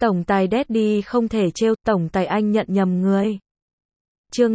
Tổng tài Daddy không thể trêu, tổng tài anh nhận nhầm người. Chương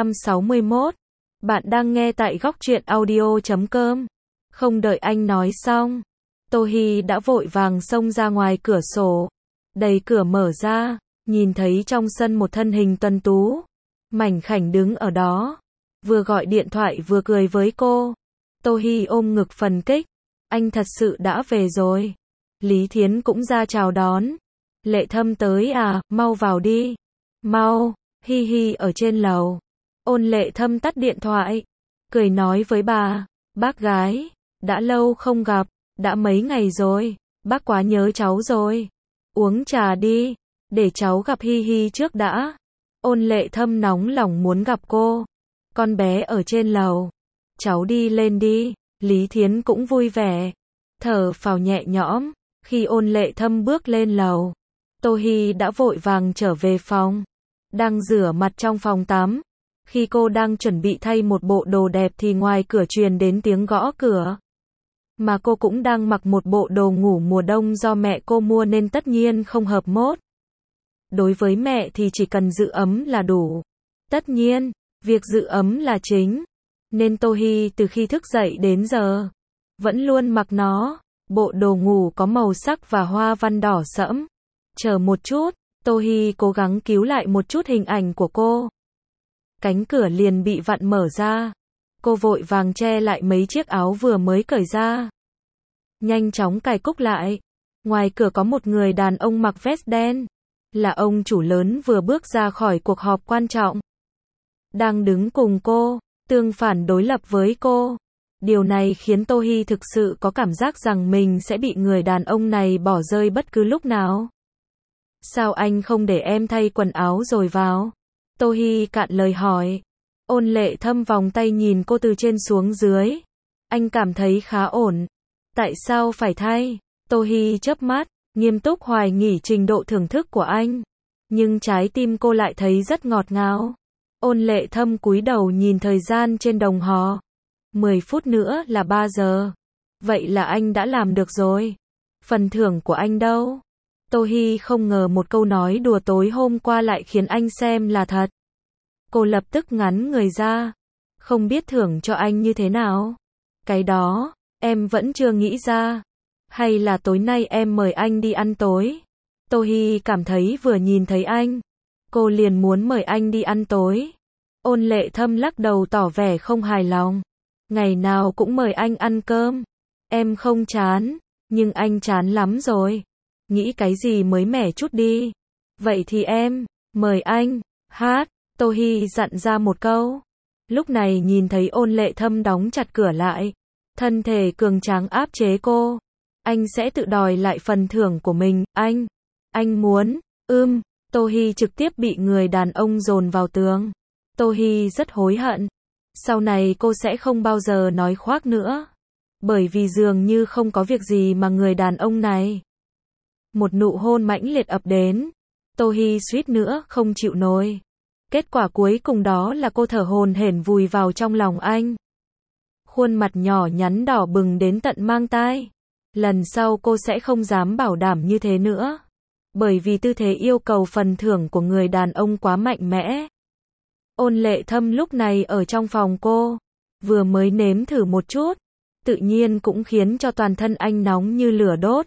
561. Bạn đang nghe tại góc truyện audio.com. Không đợi anh nói xong, Tô Hi đã vội vàng xông ra ngoài cửa sổ. Đẩy cửa mở ra, nhìn thấy trong sân một thân hình tuấn tú, mảnh khảnh đứng ở đó, vừa gọi điện thoại vừa cười với cô. Tô Hi ôm ngực phấn khích, anh thật sự đã về rồi. Lý Thiến cũng ra chào đón. Lệ Thâm tới à, mau vào đi. Mau, Hi Hi ở trên lầu. Ôn Lệ Thâm tắt điện thoại, cười nói với bà, bác gái, đã lâu không gặp, đã mấy ngày rồi, bác quá nhớ cháu rồi. Uống trà đi, để cháu gặp Hi Hi trước đã. Ôn Lệ Thâm nóng lòng muốn gặp cô. Con bé ở trên lầu, cháu đi lên đi. Lý Thiến cũng vui vẻ, thở phào nhẹ nhõm. Khi Ôn Lệ Thâm bước lên lầu, Tô Hi đã vội vàng trở về phòng, đang rửa mặt trong phòng tắm. Khi cô đang chuẩn bị thay một bộ đồ đẹp thì ngoài cửa truyền đến tiếng gõ cửa. Mà cô cũng đang mặc một bộ đồ ngủ mùa đông do mẹ cô mua nên tất nhiên không hợp mốt. Đối với mẹ thì chỉ cần giữ ấm là đủ. Tất nhiên, việc giữ ấm là chính. Nên Tô Hi từ khi thức dậy đến giờ, vẫn luôn mặc nó. Bộ đồ ngủ có màu sắc và hoa văn đỏ sẫm. Chờ một chút, Tô Hi cố gắng cứu lại một chút hình ảnh của cô. Cánh cửa liền bị vặn mở ra. Cô vội vàng che lại mấy chiếc áo vừa mới cởi ra. Nhanh chóng cài cúc lại. Ngoài cửa có một người đàn ông mặc vest đen. Là ông chủ lớn vừa bước ra khỏi cuộc họp quan trọng. Đang đứng cùng cô, tương phản đối lập với cô. Điều này khiến Tô Hi thực sự có cảm giác rằng mình sẽ bị người đàn ông này bỏ rơi bất cứ lúc nào. Sao anh không để em thay quần áo rồi vào? Tô Hi cạn lời hỏi. Ôn Lệ Thâm vòng tay nhìn cô từ trên xuống dưới. Anh cảm thấy khá ổn. Tại sao phải thay? Tô Hi chớp mắt, nghiêm túc hoài nghi trình độ thưởng thức của anh. Nhưng trái tim cô lại thấy rất ngọt ngào. Ôn Lệ Thâm cúi đầu nhìn thời gian trên đồng hồ. 10 phút nữa là 3 giờ. Vậy là anh đã làm được rồi. Phần thưởng của anh đâu? Tô Hi không ngờ một câu nói đùa tối hôm qua lại khiến anh xem là thật. Cô lập tức ngắn người ra. Không biết thưởng cho anh như thế nào? Cái đó, em vẫn chưa nghĩ ra. Hay là tối nay em mời anh đi ăn tối? Tô Hi cảm thấy vừa nhìn thấy anh, cô liền muốn mời anh đi ăn tối. Ôn Lệ Thâm lắc đầu tỏ vẻ không hài lòng. Ngày nào cũng mời anh ăn cơm. Em không chán, nhưng anh chán lắm rồi. Nghĩ cái gì mới mẻ chút đi. Vậy thì em, mời anh, hát. Tô Hi dặn ra một câu. Lúc này nhìn thấy Ôn Lệ Thâm đóng chặt cửa lại. Thân thể cường tráng áp chế cô. Anh sẽ tự đòi lại phần thưởng của mình, anh muốn, Tô Hi trực tiếp bị người đàn ông dồn vào tường. Tô Hi rất hối hận. Sau này cô sẽ không bao giờ nói khoác nữa. Bởi vì dường như không có việc gì mà người đàn ông này. Một nụ hôn mãnh liệt ập đến. Tô Hi suýt nữa không chịu nổi. Kết quả cuối cùng đó là cô thở hổn hển vùi vào trong lòng anh. Khuôn mặt nhỏ nhắn đỏ bừng đến tận mang tai. Lần sau cô sẽ không dám bảo đảm như thế nữa. Bởi vì tư thế yêu cầu phần thưởng của người đàn ông quá mạnh mẽ. Ôn Lệ Thâm lúc này ở trong phòng cô. Vừa mới nếm thử một chút. Tự nhiên cũng khiến cho toàn thân anh nóng như lửa đốt.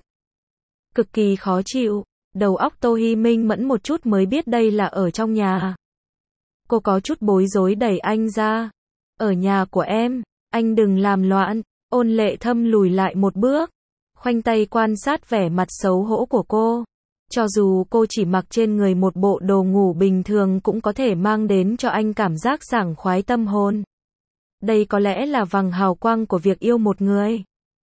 Cực kỳ khó chịu. Đầu óc Tô Hi minh mẫn một chút mới biết đây là ở trong nhà. Cô có chút bối rối đẩy anh ra. Ở nhà của em, anh đừng làm loạn. Ôn Lệ Thâm lùi lại một bước. Khoanh tay quan sát vẻ mặt xấu hổ của cô. Cho dù cô chỉ mặc trên người một bộ đồ ngủ bình thường cũng có thể mang đến cho anh cảm giác sảng khoái tâm hồn. Đây có lẽ là vầng hào quang của việc yêu một người.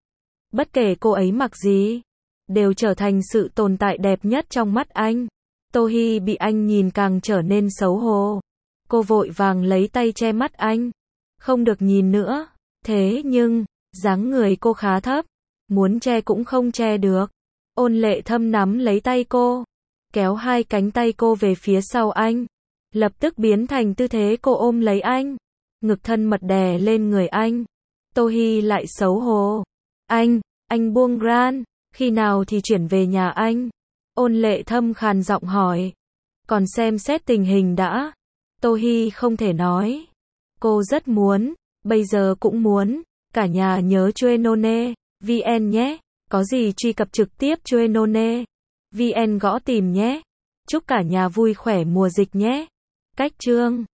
Bất kể cô ấy mặc gì, đều trở thành sự tồn tại đẹp nhất trong mắt anh. Tô Hi bị anh nhìn càng trở nên xấu hổ. Cô vội vàng lấy tay che mắt anh. Không được nhìn nữa. Thế nhưng, dáng người cô khá thấp. Muốn che cũng không che được. Ôn Lệ Thâm nắm lấy tay cô. Kéo hai cánh tay cô về phía sau anh. Lập tức biến thành tư thế cô ôm lấy anh. Ngực thân mật đè lên người anh. Tô Hi lại xấu hổ. Anh buông Gran. Khi nào thì chuyển về nhà anh? Ôn Lệ Thâm khàn giọng hỏi. Còn xem xét tình hình đã. Tô Hi không thể nói. Cô rất muốn, bây giờ cũng muốn. Cả nhà nhớ Chuenone VN nhé. Có gì truy cập trực tiếp Chuenone VN gõ tìm nhé. Chúc cả nhà vui khỏe mùa dịch nhé. Cách chương